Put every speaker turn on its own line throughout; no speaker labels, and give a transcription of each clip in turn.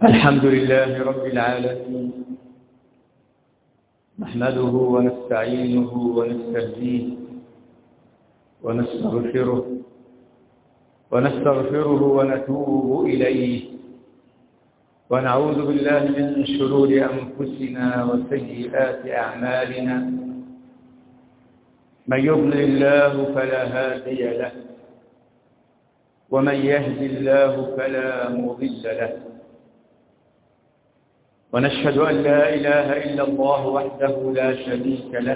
الحمد لله رب العالمين، نحمده ونستعينه ونستهديه ونستغفره ونتوب إليه، ونعوذ بالله من شرور أنفسنا وسيئات أعمالنا. من يضلل الله فلا هادي له، ومن يهد الله فلا مضل له، ونشهد أن لا إله إلا الله وحده لا شريك له،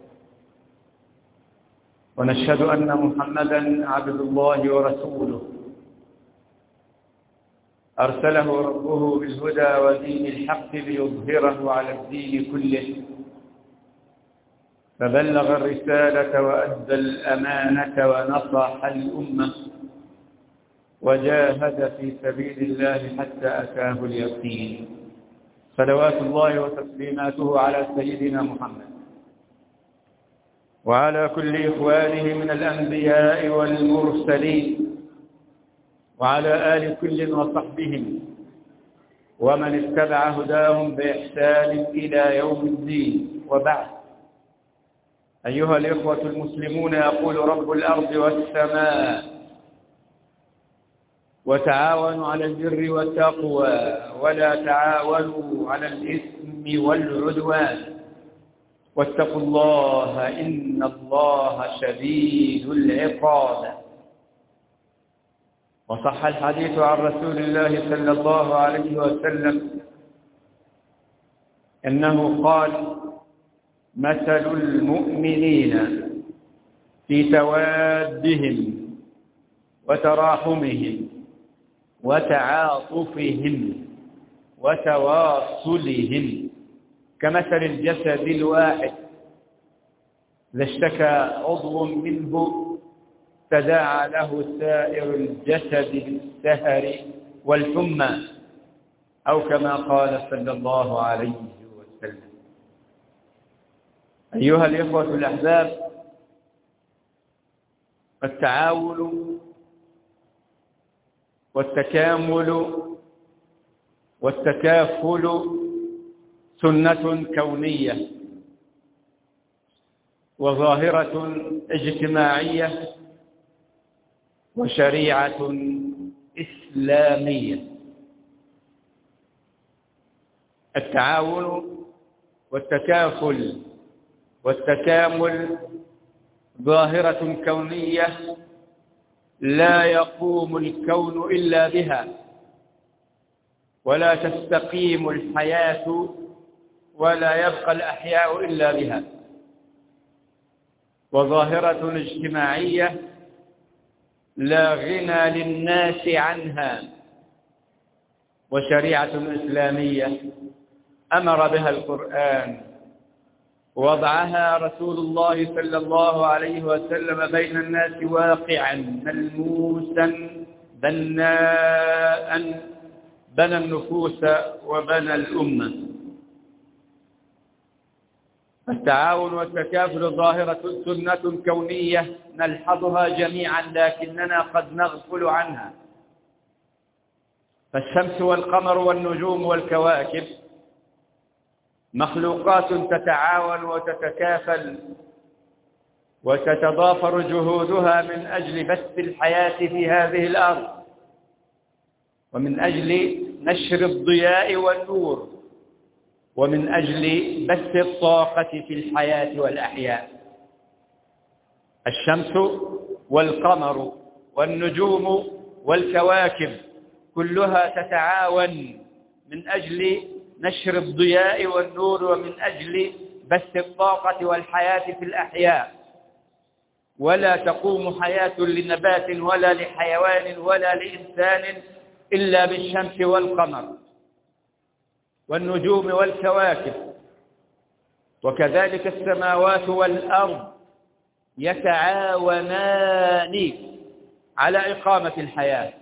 ونشهد أن محمدًا عبد الله ورسوله، أرسله ربه بالهدى ودين الحق ليظهره على الدين كله، فبلغ الرسالة وأدى الأمانة ونصح الأمة، وجاهد في سبيل الله حتى أتاه اليقين. صلوات الله وتسليماته على سيدنا محمد وعلى كل إخوانه من الأنبياء والمرسلين، وعلى آل كل وصحبهم ومن اتبع هداهم بإحسان إلى يوم الدين. وبعد، أيها الإخوة المسلمون، يقول رب الأرض والسماء: وتعاونوا على البر والتقوى ولا تعاونوا على الإثم والعدوان واتقوا الله إن الله شديد العقاب. وصح الحديث عن رسول الله صلى الله عليه وسلم إنه قال: مثل المؤمنين في توادهم وتراحمهم وتعاطفهم وتواصلهم كمثل الجسد الواحد إذا اشتكى عضو منه تداعى له سائر الجسد بالسهر والحمى، أو كما قال صلى الله عليه وسلم. أيها الإخوة الأحباب، التعاون والتكامل والتكافل سنة كونية وظاهرة اجتماعية وشريعة إسلامية. التعاون والتكافل والتكامل ظاهرة كونية لا يقوم الكون إلا بها، ولا تستقيم الحياة ولا يبقى الأحياء إلا بها. وظاهرة اجتماعية لا غنى للناس عنها، وشريعة إسلامية أمر بها القرآن، وضعها رسول الله صلى الله عليه وسلم بين الناس واقعا ملموسا بناء، بنى النفوس وبنى الأمة. التعاون والتكافل ظاهرة سنة كونية نلحظها جميعا، لكننا قد نغفل عنها. فالشمس والقمر والنجوم والكواكب مخلوقات تتعاون وتتكافل وتتضافر جهودها من أجل بث الحياة في هذه الأرض، ومن أجل نشر الضياء والنور، ومن أجل بث الطاقة في الحياة والأحياء. الشمس والقمر والنجوم والكواكب كلها تتعاون من أجل نشر الضياء والنور، ومن أجل بث الطاقة والحياة في الأحياء. ولا تقوم حياة لنبات ولا لحيوان ولا لإنسان إلا بالشمس والقمر والنجوم والكواكب. وكذلك السماوات والأرض يتعاونان على إقامة الحياة.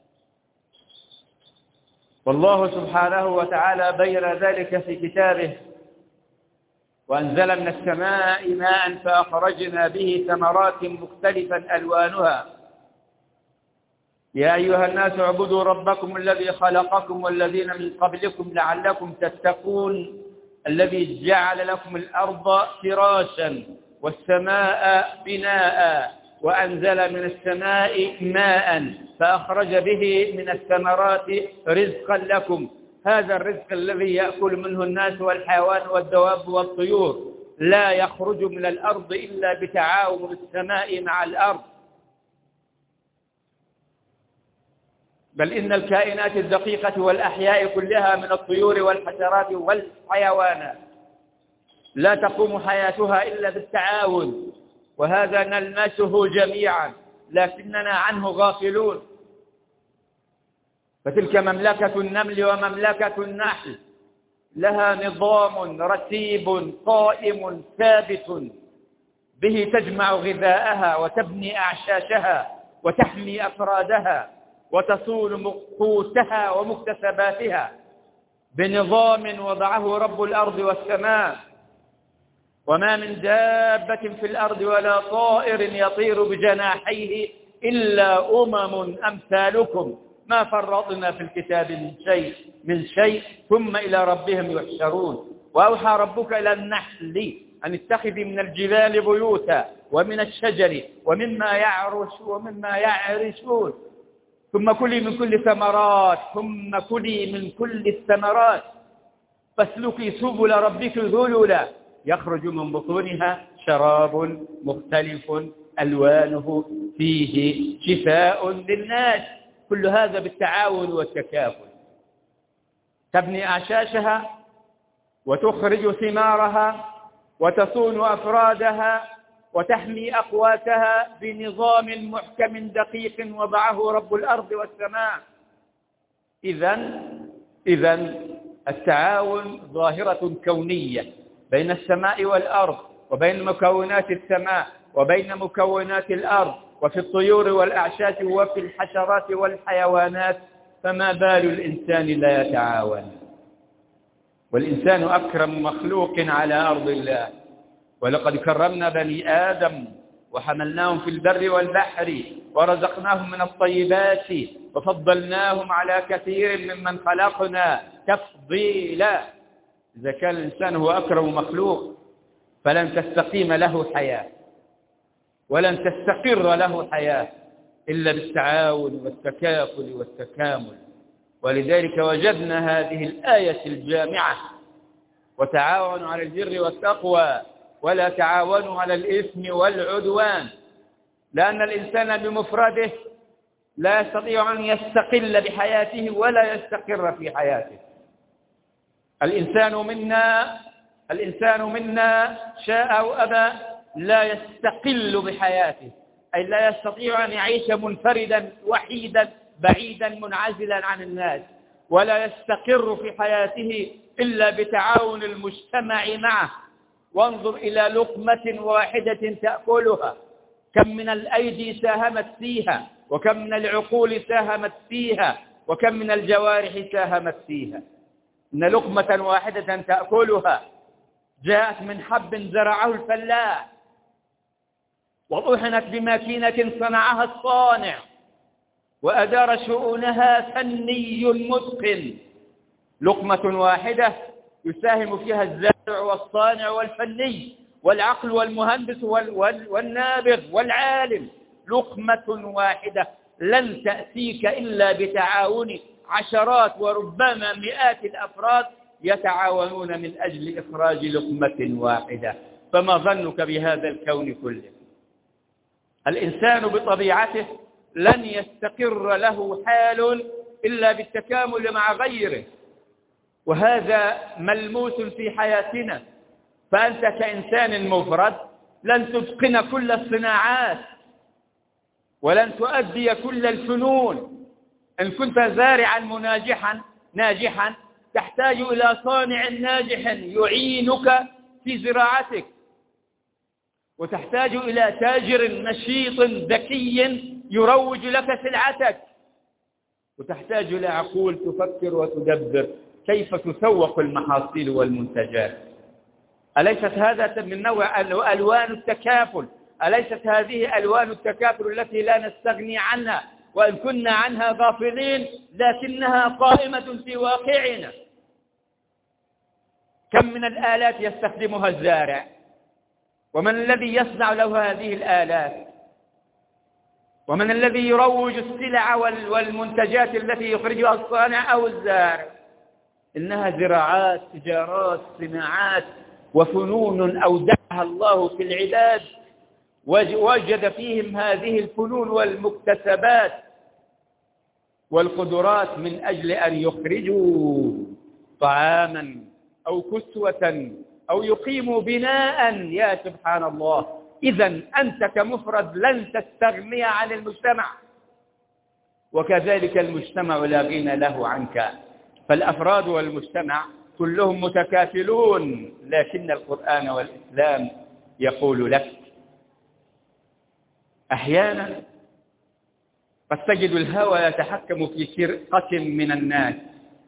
والله سبحانه وتعالى بين ذلك في كتابه: وأنزل من السماء ماء فأخرجنا به ثمرات مختلفا ألوانها يا أيها الناس اعبدوا ربكم الذي خلقكم والذين من قبلكم لعلكم تتقون الذي جعل لكم الأرض فراشا والسماء بناء وأنزل من السماء ماء فأخرج به من الثمرات رزقا لكم. هذا الرزق الذي يأكل منه الناس والحيوان والدواب والطيور لا يخرج من الأرض إلا بتعاون السماء مع الأرض، بل إن الكائنات الدقيقة والأحياء كلها من الطيور والحشرات والحيوانات لا تقوم حياتها إلا بالتعاون، وهذا نلمسه جميعا لكننا عنه غافلون. فتلك مملكة النمل ومملكة النحل لها نظام رتيب قائم ثابت به تجمع غذاءها وتبني أعشاشها وتحمي أفرادها وتصون قوتها ومكتسباتها بنظام وضعه رب الأرض والسماء. وما من دابة في الأرض ولا طائر يطير بجناحيه إلا أمم أمثالكم ما فرطنا في الكتاب من شيء ثم إلى ربهم يحشرون. وأوحى ربك إلى النحل أن اتخذي من الجبال بيوتا ومن الشجر ومما يعرشون ثم كلي من كل الثمرات فاسلكي سبل ربك ذللا يخرج من بطونها شراب مختلف ألوانه فيه شفاء للناس. كل هذا بالتعاون والتكافل. تبني أعشاشها وتخرج ثمارها وتصون أفرادها وتحمي أقواتها بنظام محكم دقيق وضعه رب الأرض والسماء. إذن التعاون ظاهرة كونية بين السماء والأرض وبين مكونات السماء وبين مكونات الأرض وفي الطيور والأعشاش وفي الحشرات والحيوانات، فما بال الإنسان لا يتعاون؟ والإنسان أكرم مخلوق على أرض الله، ولقد كرمنا بني آدم وحملناهم في البر والبحر ورزقناهم من الطيبات وفضلناهم على كثير ممن خلقنا تفضيلا. إذا كان الإنسان هو أكرم مخلوق فلن تستقيم له حياة ولن تستقر له حياة إلا بالتعاون والتكافل والتكامل. ولذلك وجدنا هذه الآية الجامعة: وتعاونوا على البر والتقوى ولا تعاونوا على الإثم والعدوان. لأن الإنسان بمفرده لا يستطيع أن يستقل بحياته ولا يستقر في حياته. الإنسان منا شاء أو أبى لا يستقل بحياته، أي لا يستطيع أن يعيش منفردا وحيدا بعيدا منعزلا عن الناس، ولا يستقر في حياته إلا بتعاون المجتمع معه. وانظر إلى لقمة واحدة تأكلها، كم من الأيدي ساهمت فيها، وكم من العقول ساهمت فيها، وكم من الجوارح ساهمت فيها. إن لقمة واحدة تأكلها جاءت من حب زرعه الفلاح وطحنت بماكينة صنعها الصانع وأدار شؤونها فني متقن. لقمة واحدة يساهم فيها الزارع والصانع والفني والعقل والمهندس والنابغ والعالم. لقمة واحدة لن تأتيك إلا بتعاون عشرات وربما مئات الأفراد يتعاونون من أجل إخراج لقمة واحدة. فما ظنك بهذا الكون كله؟ الإنسان بطبيعته لن يستقر له حال إلا بالتكامل مع غيره، وهذا ملموس في حياتنا. فأنت كإنسان مفرد لن تتقن كل الصناعات ولن تؤدي كل الفنون. إن كنت زارعا ناجحا تحتاج إلى صانع ناجح يعينك في زراعتك، وتحتاج إلى تاجر نشيط ذكي يروج لك سلعتك، وتحتاج إلى عقول تفكر وتدبر كيف تسوق المحاصيل والمنتجات. أليست هذا من نوع ألوان التكافل؟ أليست هذه ألوان التكافل التي لا نستغني عنها وإن كنا عنها غافلين لكنها قائمة في واقعنا. كم من الآلات يستخدمها الزارع، ومن الذي يصنع له هذه الآلات، ومن الذي يروج السلع والمنتجات التي يخرجها الصانع أو الزارع. إنها زراعات، تجارات، صناعات وفنون أودعها الله في العباد، وجد فيهم هذه الفنون والمكتسبات والقدرات من أجل أن يخرجوا طعاما أو كسوة أو يقيموا بناء. يا سبحان الله، إذن أنت كمفرد لن تستغني عن المجتمع، وكذلك المجتمع لا غنى له عنك. فالأفراد والمجتمع كلهم متكافلون، لكن القرآن والإسلام يقول لك أحيانا قد تجد الهوى يتحكم في فرقة من الناس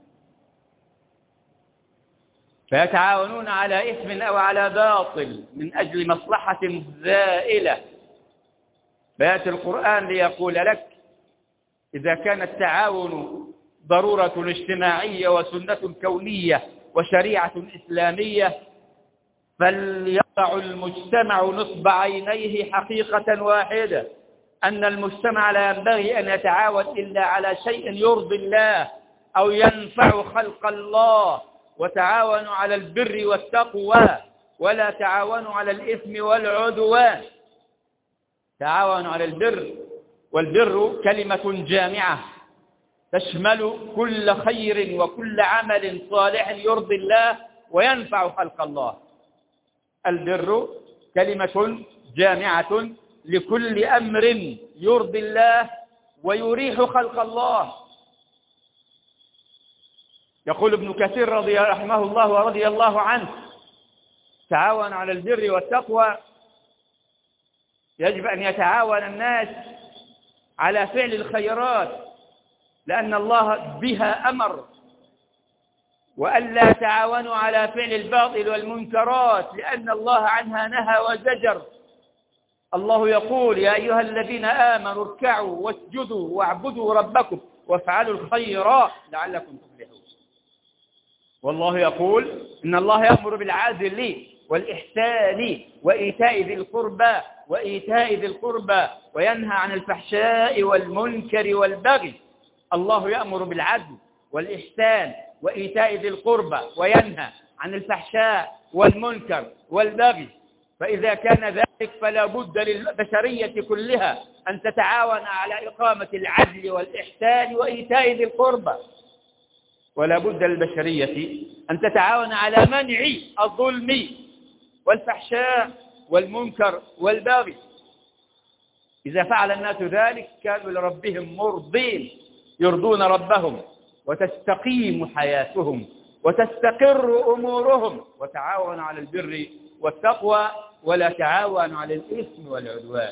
فيتعاونون على إثم أو على باطل من أجل مصلحة زائلة، فيأتي القرآن ليقول لك إذا كان التعاون ضرورة اجتماعية وسنة كونية وشريعة إسلامية، فليضع المجتمع نصب عينيه حقيقة واحدة، أن المجتمع لا ينبغي أن يتعاون إلا على شيء يرضي الله أو ينفع خلق الله. وتعاونوا على البر والتقوى ولا تعاونوا على الإثم والعدوان. تعاونوا على البر، والبر كلمة جامعة تشمل كل خير وكل عمل صالح يرضي الله وينفع خلق الله. البر كلمة جامعة لكل أمر يرضي الله ويريح خلق الله. يقول ابن كثير رحمه الله ورضي الله عنه: تعاون على البر والتقوى، يجب أن يتعاون الناس على فعل الخيرات لأن الله بها أمر، وألا تعاونوا على فعل الباطل والمنكرات لأن الله عنها نهى وزجر. الله يقول: يا أيها الذين آمنوا اركعوا واسجدوا واعبدوا ربكم وافعلوا الخير لعلكم تفلحون. والله يقول: إن الله يأمر بالعدل والإحسان وإيتاء ذي القربى وينهى عن الفحشاء والمنكر والبغي. الله يأمر بالعدل والإحسان وإيتاء ذي القربى وينهى عن الفحشاء والمنكر والبغي. فإذا كان ذلك فلا بد للبشرية كلها أن تتعاون على إقامة العدل والإحسان وإيتاء ذي القربى، ولا بد للبشرية أن تتعاون على منع الظلم والفحشاء والمنكر والبغي. إذا فعل الناس ذلك كانوا لربهم مرضين، يرضون ربهم وتستقيم حياتهم وتستقر أمورهم. وتعاون على البر والتقوى ولا تعاون على الإثم والعدوان.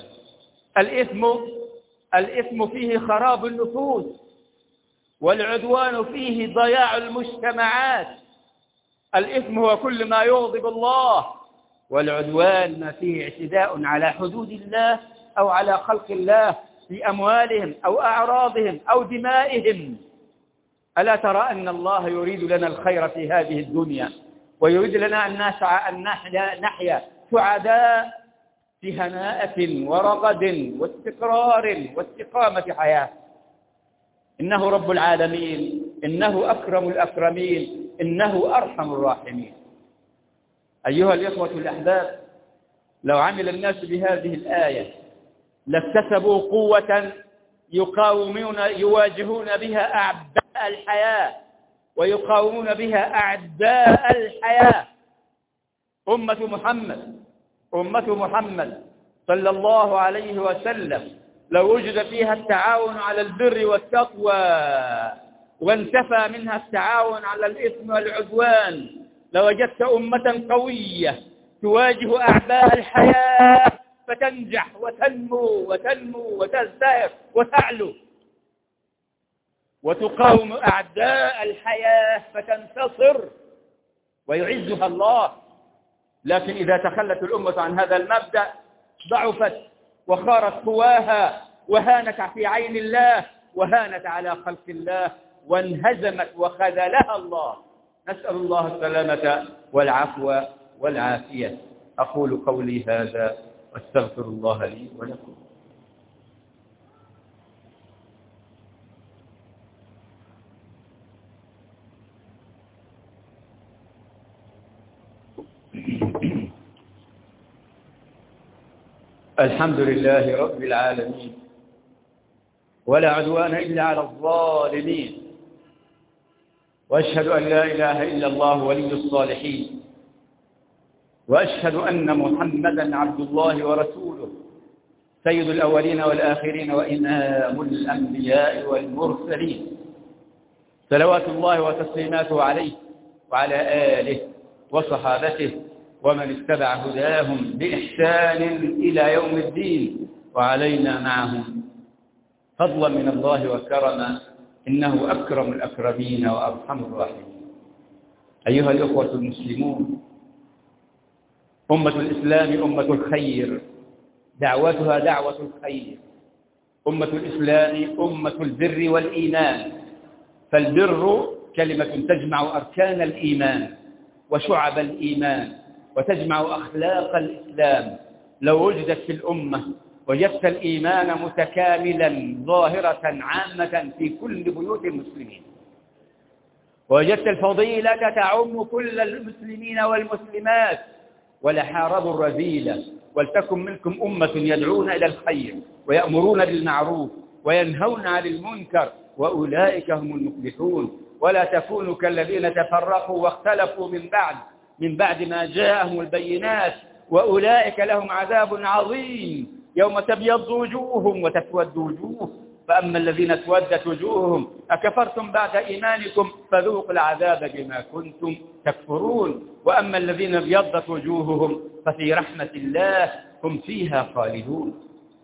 الإثم فيه خراب النفوس، والعدوان فيه ضياع المجتمعات. الإثم هو كل ما يغضب الله، والعدوان ما فيه اعتداء على حدود الله أو على خلق الله في أموالهم أو أعراضهم أو دمائهم. ألا ترى أن الله يريد لنا الخير في هذه الدنيا، ويريد لنا أن نحيا سعداء في هناءة ورغد واستقرار واستقامة حياة. إنه رب العالمين، إنه أكرم الأكرمين، إنه أرحم الراحمين. أيها الإخوة الأحباب، لو عمل الناس بهذه الآية لاكتسبوا قوة يواجهون بها أعداء الحياة ويقاومون بها أعداء الحياة. أمة محمد صلى الله عليه وسلم لو وجد فيها التعاون على البر والتقوى وانتفى منها التعاون على الإثم والعدوان، لوجدت أمة قوية تواجه أعداء الحياة فتنجح وتنمو وتزدهر وتعلو، وتقاوم أعداء الحياة فتنتصر ويعزها الله. لكن إذا تخلت الأمة عن هذا المبدأ ضعفت وخارت قواها وهانت في عين الله وهانت على خلق الله وانهزمت وخذلها الله. نسأل الله السلامة والعفو والعافية. أقول قولي هذا واستغفر الله لي ولكم. الحمد لله رب العالمين، ولا عدوان إلا على الظالمين، وأشهد أن لا إله إلا الله ولي الصالحين، وأشهد أن محمدا عبد الله ورسوله سيد الأولين والآخرين وإمام الأنبياء والمرسلين، صلوات الله وتسليماته عليه وعلى آله وصحابته ومن اتبع هداهم بإحسان إلى يوم الدين، وعلينا معهم فضلا من الله وكرما، إنه أكرم الأكرمين وأرحم الراحمين. أيها الأخوة المسلمون، أمة الإسلام أمة الخير، دعوتها دعوة الخير. أمة الإسلام أمة البر والإيمان، فالبر كلمة تجمع أركان الإيمان وشعب الإيمان وتجمع أخلاق الإسلام. لو وجدت في الأمة وجدت الإيمان متكاملا ظاهرة عامة في كل بيوت المسلمين، ووجدت الفضيلة تعم كل المسلمين والمسلمات، ولحاربوا الرذيلة. ولتكن منكم أمة يدعون إلى الخير ويأمرون بالمعروف وينهون عن المنكر، وأولئك هم المفلحون. ولا تكونوا كالذين تفرقوا واختلفوا من بعد ما جاءهم البينات، وأولئك لهم عذاب عظيم يوم تبيض وجوههم وتسود وجوه. فأما الذين اسودت وجوههم أكفرتم بعد إيمانكم فذوقوا العذاب بما كنتم تكفرون. وأما الذين ابيضت وجوههم ففي رحمة الله هم فيها خالدون.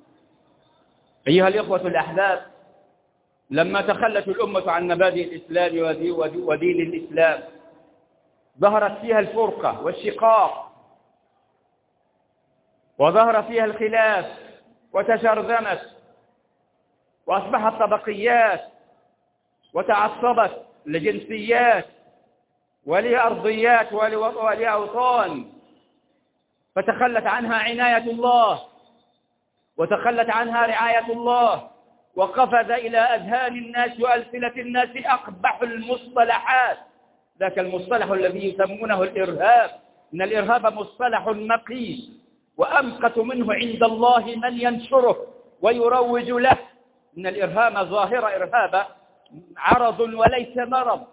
أيها الإخوة الأحباب، لما تخلت الأمة عن مبادئ الإسلام ودين الإسلام ظهرت فيها الفرقة والشقاق، وظهر فيها الخلاف وتشرذمت، وأصبحت طبقيات وتعصبت لجنسيات ولأرضيات ولأوطان، فتخلت عنها عناية الله وتخلت عنها رعاية الله، وقفز إلى أذهان الناس وألسنة الناس أقبح المصطلحات. ذاك المصطلح الذي يسمونه الإرهاب، إن الإرهاب مصطلح مقيت، وأمقت منه عند الله من ينشره ويروج له. إن الإرهاب ظاهرة إرهاب عرض وليس مرض.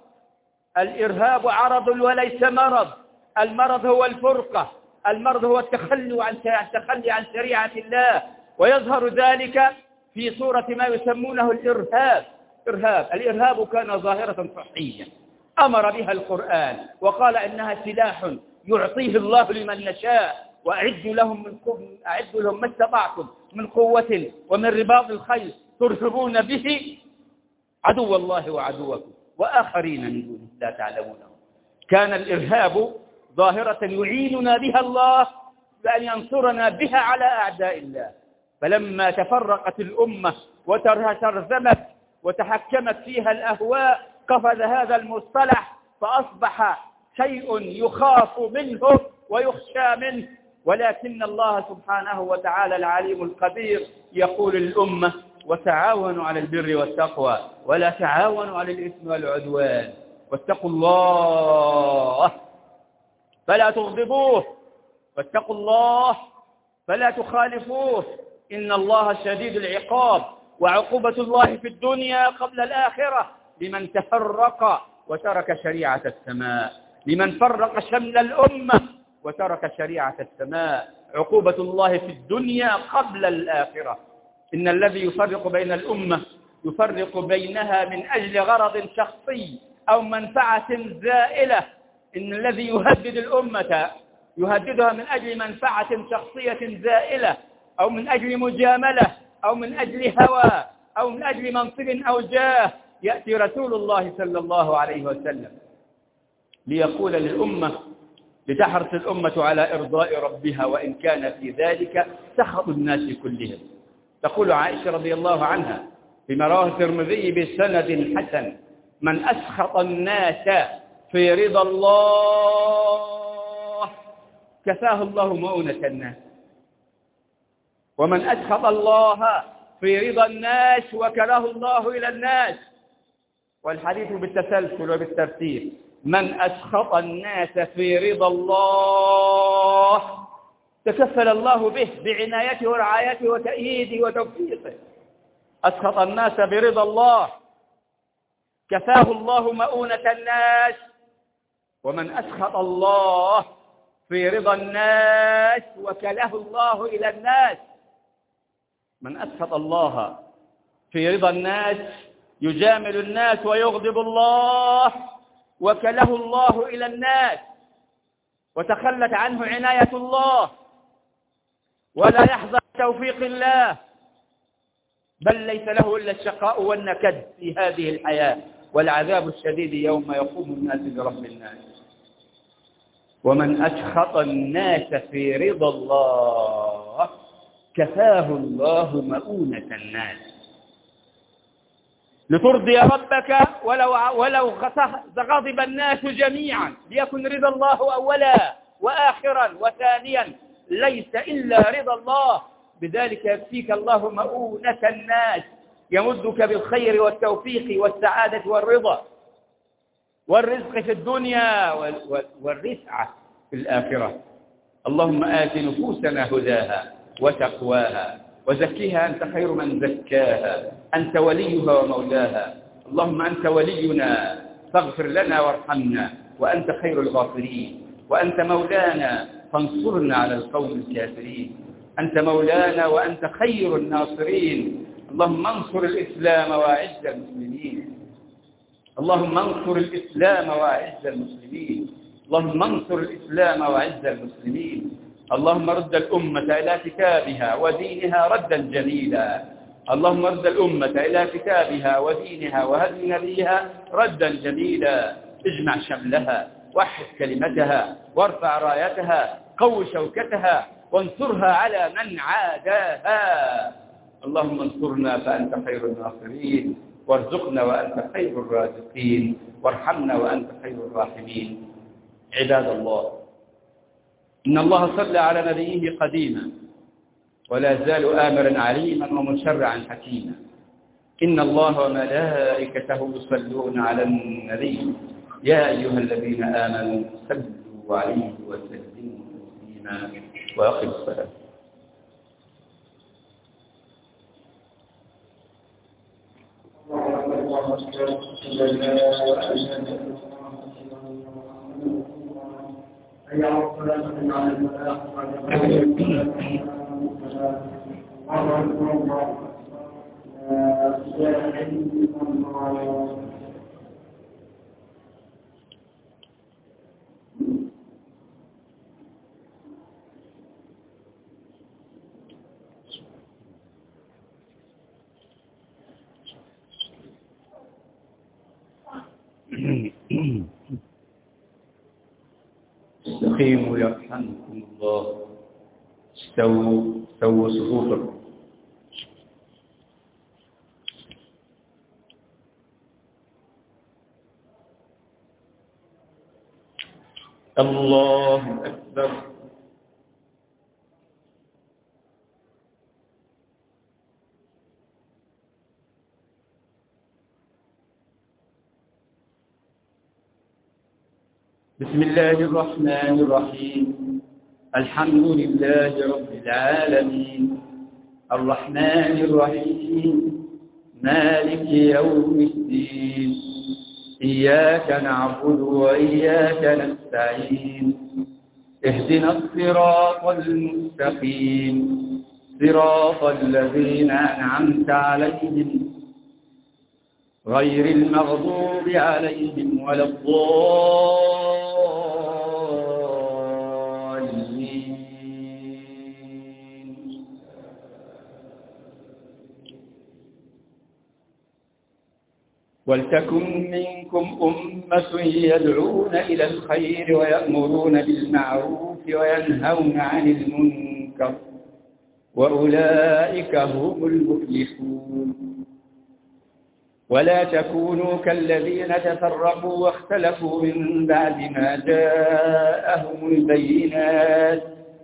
الإرهاب عرض وليس مرض. المرض هو الفرقة، المرض هو التخلي عن شريعة الله، ويظهر ذلك في صورة ما يسمونه الإرهاب. الإرهاب كان ظاهرة صحية أمر بها القرآن وقال إنها سلاح يعطيه الله لمن يشاء، وأعدوا لهم ما استطعتم من قوة ومن رباط الخيل ترهبون به عدو الله وعدوكم وآخرين من دونه لا تعلمونهم. كان الإرهاب ظاهرة يعيننا بها الله بأن ينصرنا بها على أعداء الله. فلما تفرقت الأمة وترذمت وتحكمت فيها الأهواء قفز هذا المصطلح، فأصبح شيء يخاف منه ويخشى منه. ولكن الله سبحانه وتعالى العليم الخبير يقول للأمة: وتعاونوا على البر والتقوى ولا تعاونوا على الإثم والعدوان، واتقوا الله فلا تغضبوه، واتقوا الله فلا تخالفوه، إن الله شديد العقاب، وعقوبة الله في الدنيا قبل الآخرة لمن تفرق وترك شريعة السماء، لمن فرق شمل الأمة وترك شريعة السماء. عقوبة الله في الدنيا قبل الآخرة. إن الذي يفرق بين الأمة يفرق بينها من أجل غرض شخصي أو منفعة زائلة. إن الذي يهدد الأمة يهددها من أجل منفعة شخصية زائلة، أو من أجل مجاملة، أو من أجل هوى، أو من أجل منصب أو جاه. يأتي رسول الله صلى الله عليه وسلم ليقول للأمة لتحرص الأمة على إرضاء ربها وإن كان في ذلك سخط الناس كلهم. تقول عائشة رضي الله عنها فيما رواه الترمذي بسند حسن: من أسخط الناس في رضا الله كفاه الله مؤونة الناس، ومن أسخط الله في رضا الناس وكله الله إلى الناس. والحديث بالتسلسل وبالترتيب: من أسخط الناس في رضا الله تكفل الله به بعنايته ورعايته وتأييده وتوفيقه. أسخط الناس برضا الله كفاه الله مؤونة الناس، ومن أسخط الله في رضا الناس وكله الله إلى الناس. من أسخط الله في رضا الناس يجامل الناس ويغضب الله، وكله الله إلى الناس وتخلت عنه عناية الله ولا يحظى بتوفيق الله، بل ليس له إلا الشقاء والنكد في هذه الحياة والعذاب الشديد يوم يقوم الناس برب الناس. ومن أسخط الناس في رضا الله كفاه الله مؤونة الناس. لترضي ربك ولو غضب الناس جميعا، ليكن رضا الله أولا وآخرا وثانيا، ليس إلا رضا الله. بذلك يكفيك الله مؤونة الناس، يمدك بالخير والتوفيق والسعادة والرضا والرزق في الدنيا والرفعة في الآخرة. اللهم آت نفوسنا هداها وتقواها وزكيها أنت خير من زكاها، أنت وليها ومولاها. اللهم أنت ولينا فاغفر لنا وارحمنا، وأنت خير الغافرين، وأنت مولانا فانصرنا على القوم الكافرين. أنت مولانا وأنت خير الناصرين. اللهم انصر الإسلام وأعز المسلمين. اللهم انصر الإسلام وأعز المسلمين. اللهم انصر الإسلام وأعز المسلمين. اللهم رد الأمة إلى كتابها ودينها ردا جميلا. اللهم رد الأمة إلى كتابها ودينها وهدي نبيها ردا جميلا. اجمع شملها، وحد كلمتها، وارفع رايتها، قو شوكتها، وانصرها على من عاداها. اللهم انصرنا فأنت خير الناصرين، وارزقنا وأنت خير الرازقين، وارحمنا وأنت خير الراحمين. عباد الله، إن الله صلى على نبيه قديما ولا زال آمرا عليما ومشرعا حكيما. إن الله وملائكته يصلون على النبي يا أيها الذين آمنوا صلوا عليه وسلموا تسليما. وأقم الصلاة. استقيموا يرحمكم الله. استووا صفوفكم. الله أكبر. بسم الله الرحمن الرحيم. الحمد لله رب العالمين، الرحمن الرحيم، مالك يوم الدين. إياك نعبد وإياك نستعين. اهدنا الصراط المستقيم، صراط الذين أنعمت عليهم غير المغضوب عليهم ولا الضالين. ولتكن منكم أمة يدعون إلى الخير ويأمرون بالمعروف وينهون عن المنكر وأولئك هم المفلحون. ولا تكونوا كالذين تفرقوا واختلفوا من بعد ما جاءهم البينات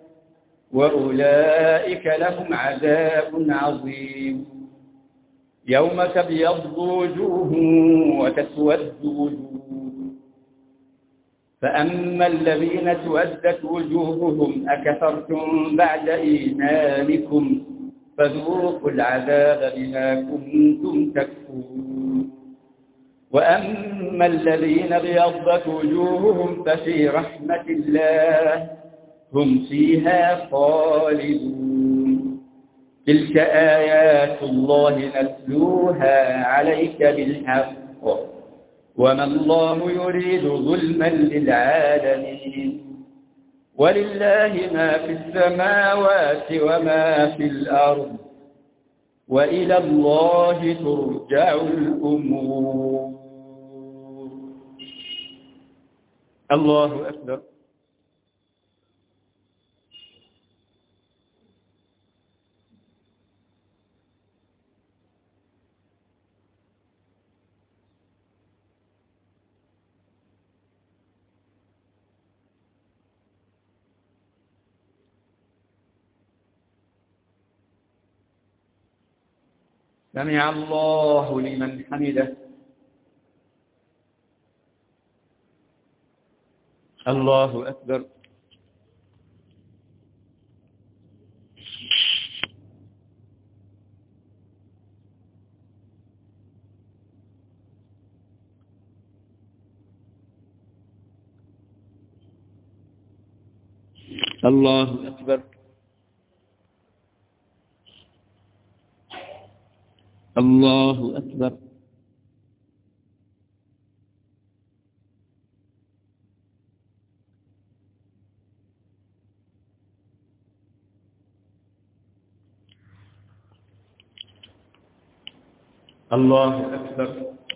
وأولئك لهم عذاب عظيم. يوم تبيض وجوه وتسود وجوه، فأما الذين اسودت وجوههم أكفرتم بعد إيمانكم فذوقوا العذاب بما كنتم تكفرون. وأما الذين ابيضت وجوههم ففي رحمة الله هم فيها خالدون. تلك آيات الله نتلوها عليك بالحق وما الله يريد ظلما للعالمين. ولله ما في السماوات وما في الأرض وإلى الله ترجع الأمور. الله أكبر. سمع الله لمن حمده. الله أكبر. الله أكبر. الله أكبر. الله أكبر.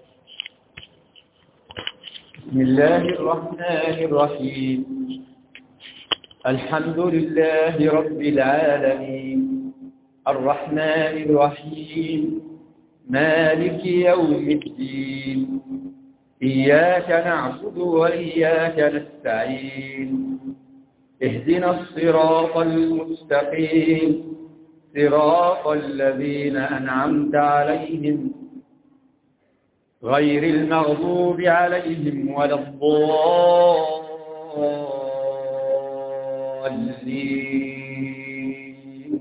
بسم الله الرحمن الرحيم. الحمد لله رب العالمين الرحمن الرحيم مالك يوم الدين. إياك نعبد وإياك نستعين. اهدنا الصراط المستقيم صراط الذين أنعمت عليهم غير المغضوب عليهم ولا الضالين.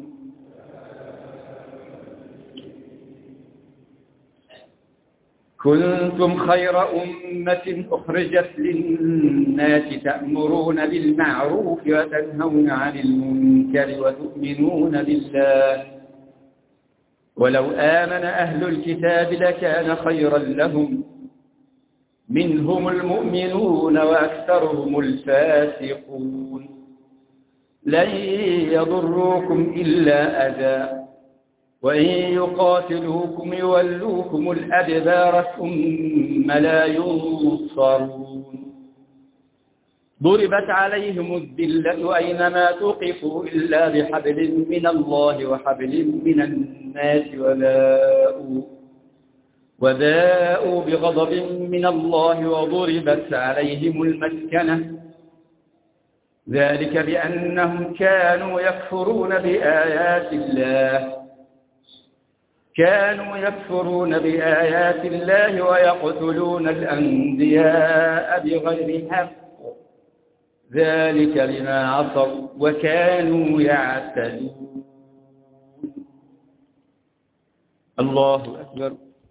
كنتم خير أمة أخرجت للناس تأمرون بالمعروف وتنهون عن المنكر وتؤمنون بالله ولو آمن أهل الكتاب لكان خيرا لهم منهم المؤمنون وأكثرهم الفاسقون. لن يضروكم إلا أذى وإن يقاتلوكم يولوكم الأدبار ثم لا ينصرون. ضربت عليهم الذلة أينما تقفوا إلا بحبل من الله وحبل من الناس وباءوا بغضب من الله وضربت عليهم المسكنة ذلك بأنهم كانوا يكفرون بآيات الله ويقتلون الأنبياء بغير حق ذلك بما عصوا وكانوا يعتدون. الله أكبر.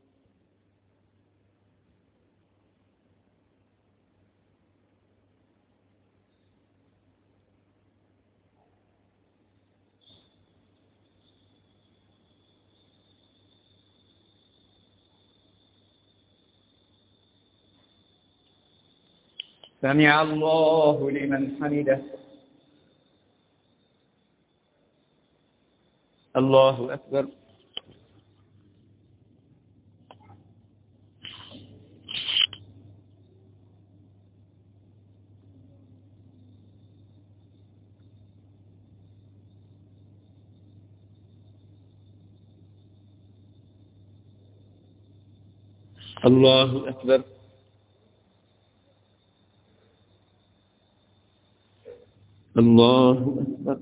سمع الله لمن حمده. الله أكبر. الله أكبر. الله أكبر.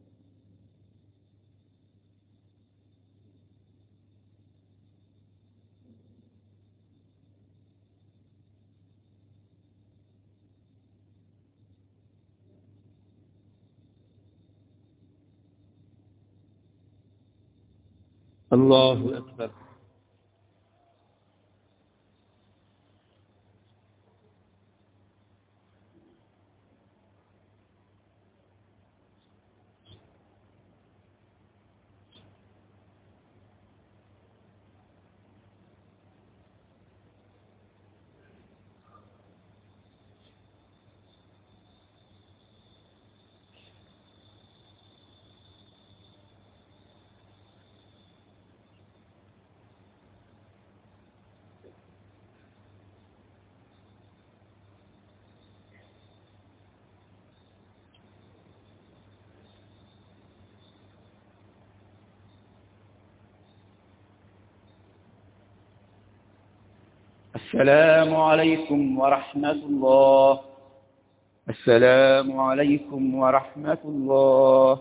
الله أكبر. السلام عليكم ورحمة الله. السلام عليكم ورحمة الله.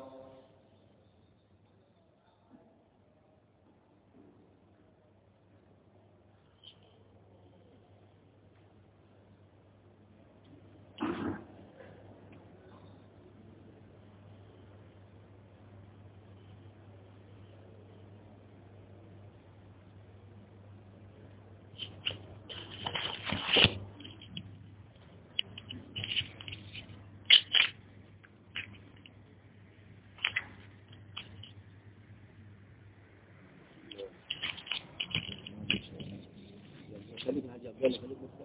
خليك